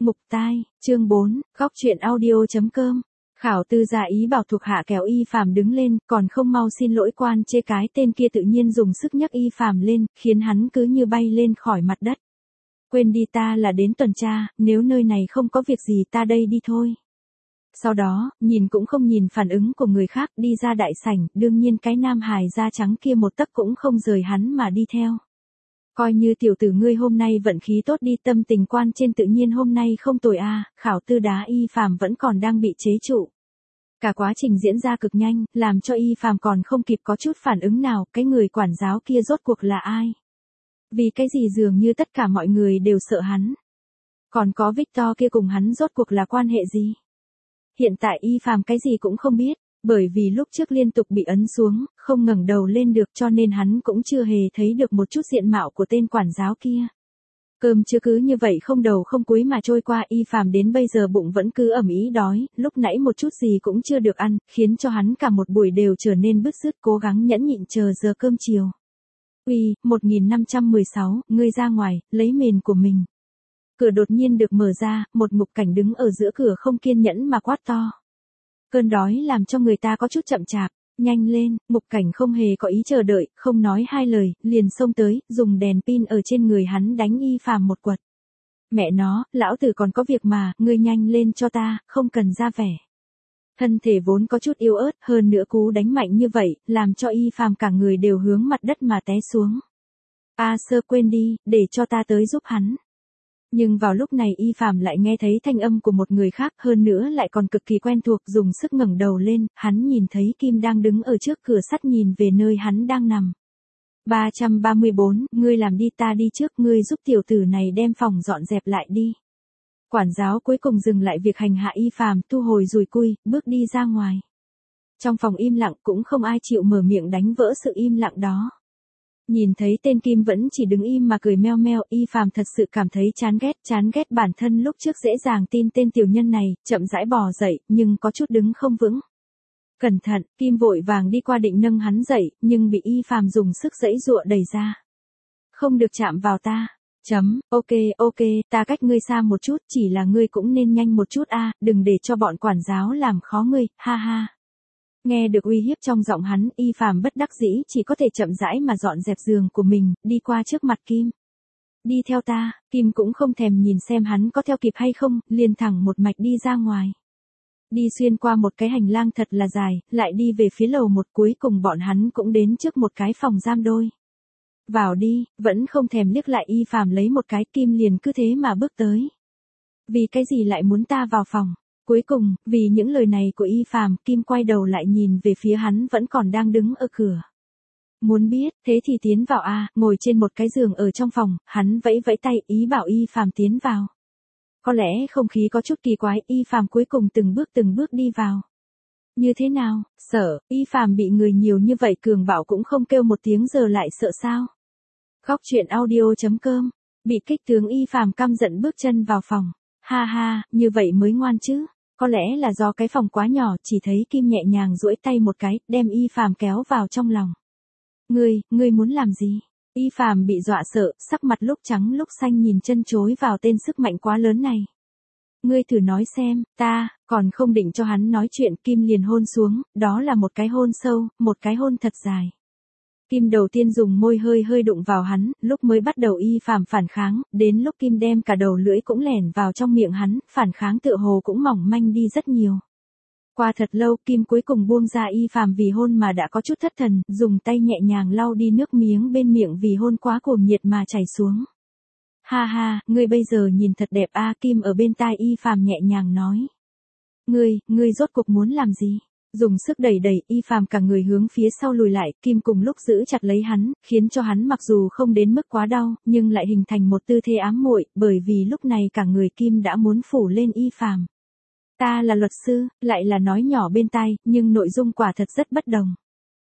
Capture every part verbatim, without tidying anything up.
Mục tai, chương bốn, góc truyện audio.com. Khảo tư gia ý bảo thuộc hạ kéo Y Phàm đứng lên, còn không mau xin lỗi quan chê cái tên kia tự nhiên dùng sức nhấc Y Phàm lên, khiến hắn cứ như bay lên khỏi mặt đất. Quên đi, ta là đến tuần tra, nếu nơi này không có việc gì ta đây đi thôi. Sau đó, nhìn cũng không nhìn phản ứng của người khác, đi ra đại sảnh, đương nhiên cái nam hài da trắng kia một tấc cũng không rời hắn mà đi theo. Coi như tiểu tử ngươi hôm nay vận khí tốt đi, tâm tình quan trên tự nhiên hôm nay không tồi a. À, khảo tư đá Y Phàm vẫn còn đang bị chế trụ. Cả quá trình diễn ra cực nhanh, làm cho Y Phàm còn không kịp có chút phản ứng nào, cái người quản giáo kia rốt cuộc là ai? Vì cái gì dường như tất cả mọi người đều sợ hắn. Còn có Victor kia cùng hắn rốt cuộc là quan hệ gì? Hiện tại Y Phàm cái gì cũng không biết. Bởi vì lúc trước liên tục bị ấn xuống, không ngẩng đầu lên được cho nên hắn cũng chưa hề thấy được một chút diện mạo của tên quản giáo kia. Cơm chưa cứ như vậy không đầu không cuối mà trôi qua, Y Phàm đến bây giờ bụng vẫn cứ ầm ĩ đói, lúc nãy một chút gì cũng chưa được ăn, khiến cho hắn cả một buổi đều trở nên bứt rứt cố gắng nhẫn nhịn chờ giờ cơm chiều. Uy, một nghìn năm trăm mười sáu, ngươi ra ngoài, lấy mền của mình. Cửa đột nhiên được mở ra, một Mục Cảnh đứng ở giữa cửa không kiên nhẫn mà quát to. Cơn đói làm cho người ta có chút chậm chạp, nhanh lên, Mục Cảnh không hề có ý chờ đợi, không nói hai lời, liền xông tới, dùng đèn pin ở trên người hắn đánh Y Phàm một quật. Mẹ nó, lão tử còn có việc mà, ngươi nhanh lên cho ta, không cần ra vẻ. Thân thể vốn có chút yếu ớt, hơn nữa cú đánh mạnh như vậy, làm cho Y Phàm cả người đều hướng mặt đất mà té xuống. A Sơ, quên đi, để cho ta tới giúp hắn. Nhưng vào lúc này Y Phàm lại nghe thấy thanh âm của một người khác, hơn nữa lại còn cực kỳ quen thuộc, dùng sức ngẩng đầu lên, hắn nhìn thấy Kim đang đứng ở trước cửa sắt nhìn về nơi hắn đang nằm. ba trăm ba mươi bốn, ngươi làm đi, ta đi trước, ngươi giúp tiểu tử này đem phòng dọn dẹp lại đi. Quản giáo cuối cùng dừng lại việc hành hạ Y Phàm, thu hồi dùi cui, bước đi ra ngoài. Trong phòng im lặng, cũng không ai chịu mở miệng đánh vỡ sự im lặng đó. Nhìn thấy tên Kim vẫn chỉ đứng im mà cười meo meo, Y Phàm thật sự cảm thấy chán ghét, chán ghét bản thân lúc trước dễ dàng tin tên tiểu nhân này, chậm rãi bò dậy, nhưng có chút đứng không vững. Cẩn thận, Kim vội vàng đi qua định nâng hắn dậy, nhưng bị Y Phàm dùng sức giãy giụa đẩy ra. Không được chạm vào ta. Chấm, ok, ok, ta cách ngươi xa một chút, chỉ là ngươi cũng nên nhanh một chút a, đừng để cho bọn quản giáo làm khó ngươi, ha ha. Nghe được uy hiếp trong giọng hắn, Y Phàm bất đắc dĩ chỉ có thể chậm rãi mà dọn dẹp giường của mình, đi qua trước mặt Kim. Đi theo ta, Kim cũng không thèm nhìn xem hắn có theo kịp hay không, liền thẳng một mạch đi ra ngoài. Đi xuyên qua một cái hành lang thật là dài, lại đi về phía lầu một, cuối cùng bọn hắn cũng đến trước một cái phòng giam đôi. Vào đi, vẫn không thèm liếc lại Y Phàm lấy một cái, Kim liền cứ thế mà bước tới. Vì cái gì lại muốn ta vào phòng? Cuối cùng, vì những lời này của Y Phàm, Kim quay đầu lại nhìn về phía hắn vẫn còn đang đứng ở cửa. Muốn biết, thế thì tiến vào a, ngồi trên một cái giường ở trong phòng, hắn vẫy vẫy tay ý bảo Y Phàm tiến vào. Có lẽ không khí có chút kỳ quái, Y Phàm cuối cùng từng bước từng bước đi vào. Như thế nào, sợ, Y Phàm bị người nhiều như vậy cường bạo cũng không kêu một tiếng giờ lại sợ sao? Góc truyện audio.com, bị kích tướng Y Phàm căm giận bước chân vào phòng. Ha ha, như vậy mới ngoan chứ. Có lẽ là do cái phòng quá nhỏ, chỉ thấy Kim nhẹ nhàng duỗi tay một cái, đem Y Phàm kéo vào trong lòng. Ngươi, ngươi muốn làm gì? Y Phàm bị dọa sợ, sắc mặt lúc trắng lúc xanh nhìn chân chối vào tên sức mạnh quá lớn này. Ngươi thử nói xem, ta, còn không định cho hắn nói chuyện, Kim liền hôn xuống, đó là một cái hôn sâu, một cái hôn thật dài. Kim đầu tiên dùng môi hơi hơi đụng vào hắn, lúc mới bắt đầu Y Phàm phản kháng, đến lúc Kim đem cả đầu lưỡi cũng lẻn vào trong miệng hắn, phản kháng tựa hồ cũng mỏng manh đi rất nhiều. Qua thật lâu, Kim cuối cùng buông ra Y Phàm vì hôn mà đã có chút thất thần, dùng tay nhẹ nhàng lau đi nước miếng bên miệng vì hôn quá cuồng nhiệt mà chảy xuống. Ha ha, ngươi bây giờ nhìn thật đẹp a, Kim ở bên tai Y Phàm nhẹ nhàng nói. Ngươi, ngươi rốt cuộc muốn làm gì? Dùng sức đẩy đẩy, Y Phàm cả người hướng phía sau lùi lại, Kim cùng lúc giữ chặt lấy hắn, khiến cho hắn mặc dù không đến mức quá đau, nhưng lại hình thành một tư thế ám muội, bởi vì lúc này cả người Kim đã muốn phủ lên Y Phàm. Ta là luật sư, lại là nói nhỏ bên tai, nhưng nội dung quả thật rất bất đồng.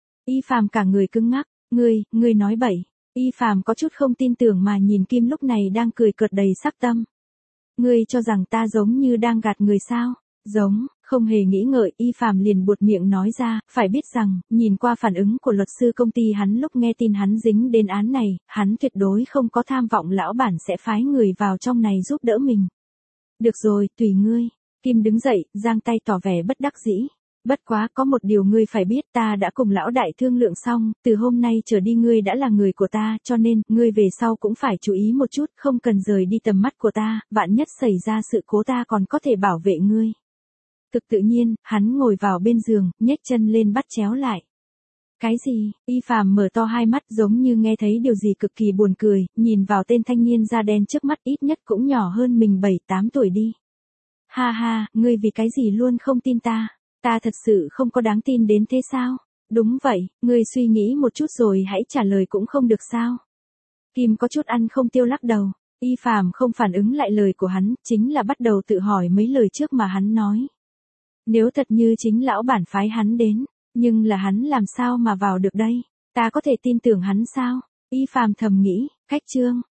Y Phàm cả người cứng ngắc, ngươi, ngươi nói bậy. Y Phàm có chút không tin tưởng mà nhìn Kim lúc này đang cười cợt đầy sắc tâm. Ngươi cho rằng ta giống như đang gạt người sao? Giống, không hề nghĩ ngợi, Y Phàm liền buột miệng nói ra, phải biết rằng, nhìn qua phản ứng của luật sư công ty hắn lúc nghe tin hắn dính đến án này, hắn tuyệt đối không có tham vọng lão bản sẽ phái người vào trong này giúp đỡ mình. Được rồi, tùy ngươi. Kim đứng dậy, giang tay tỏ vẻ bất đắc dĩ. Bất quá, có một điều ngươi phải biết, ta đã cùng lão đại thương lượng xong, từ hôm nay trở đi ngươi đã là người của ta, cho nên, ngươi về sau cũng phải chú ý một chút, không cần rời đi tầm mắt của ta, vạn nhất xảy ra sự cố ta còn có thể bảo vệ ngươi. Thực tự nhiên, hắn ngồi vào bên giường, nhếch chân lên bắt chéo lại. Cái gì? Y Phàm mở to hai mắt giống như nghe thấy điều gì cực kỳ buồn cười, nhìn vào tên thanh niên da đen trước mắt ít nhất cũng nhỏ hơn mình bảy tám tuổi đi. Ha ha, ngươi vì cái gì luôn không tin ta? Ta thật sự không có đáng tin đến thế sao? Đúng vậy, ngươi suy nghĩ một chút rồi hãy trả lời cũng không được sao? Kim có chút ăn không tiêu lắc đầu. Y Phàm không phản ứng lại lời của hắn, chính là bắt đầu tự hỏi mấy lời trước mà hắn nói. Nếu thật như chính lão bản phái hắn đến, nhưng là hắn làm sao mà vào được đây? Ta có thể tin tưởng hắn sao? Y Phàm thầm nghĩ, cách chương.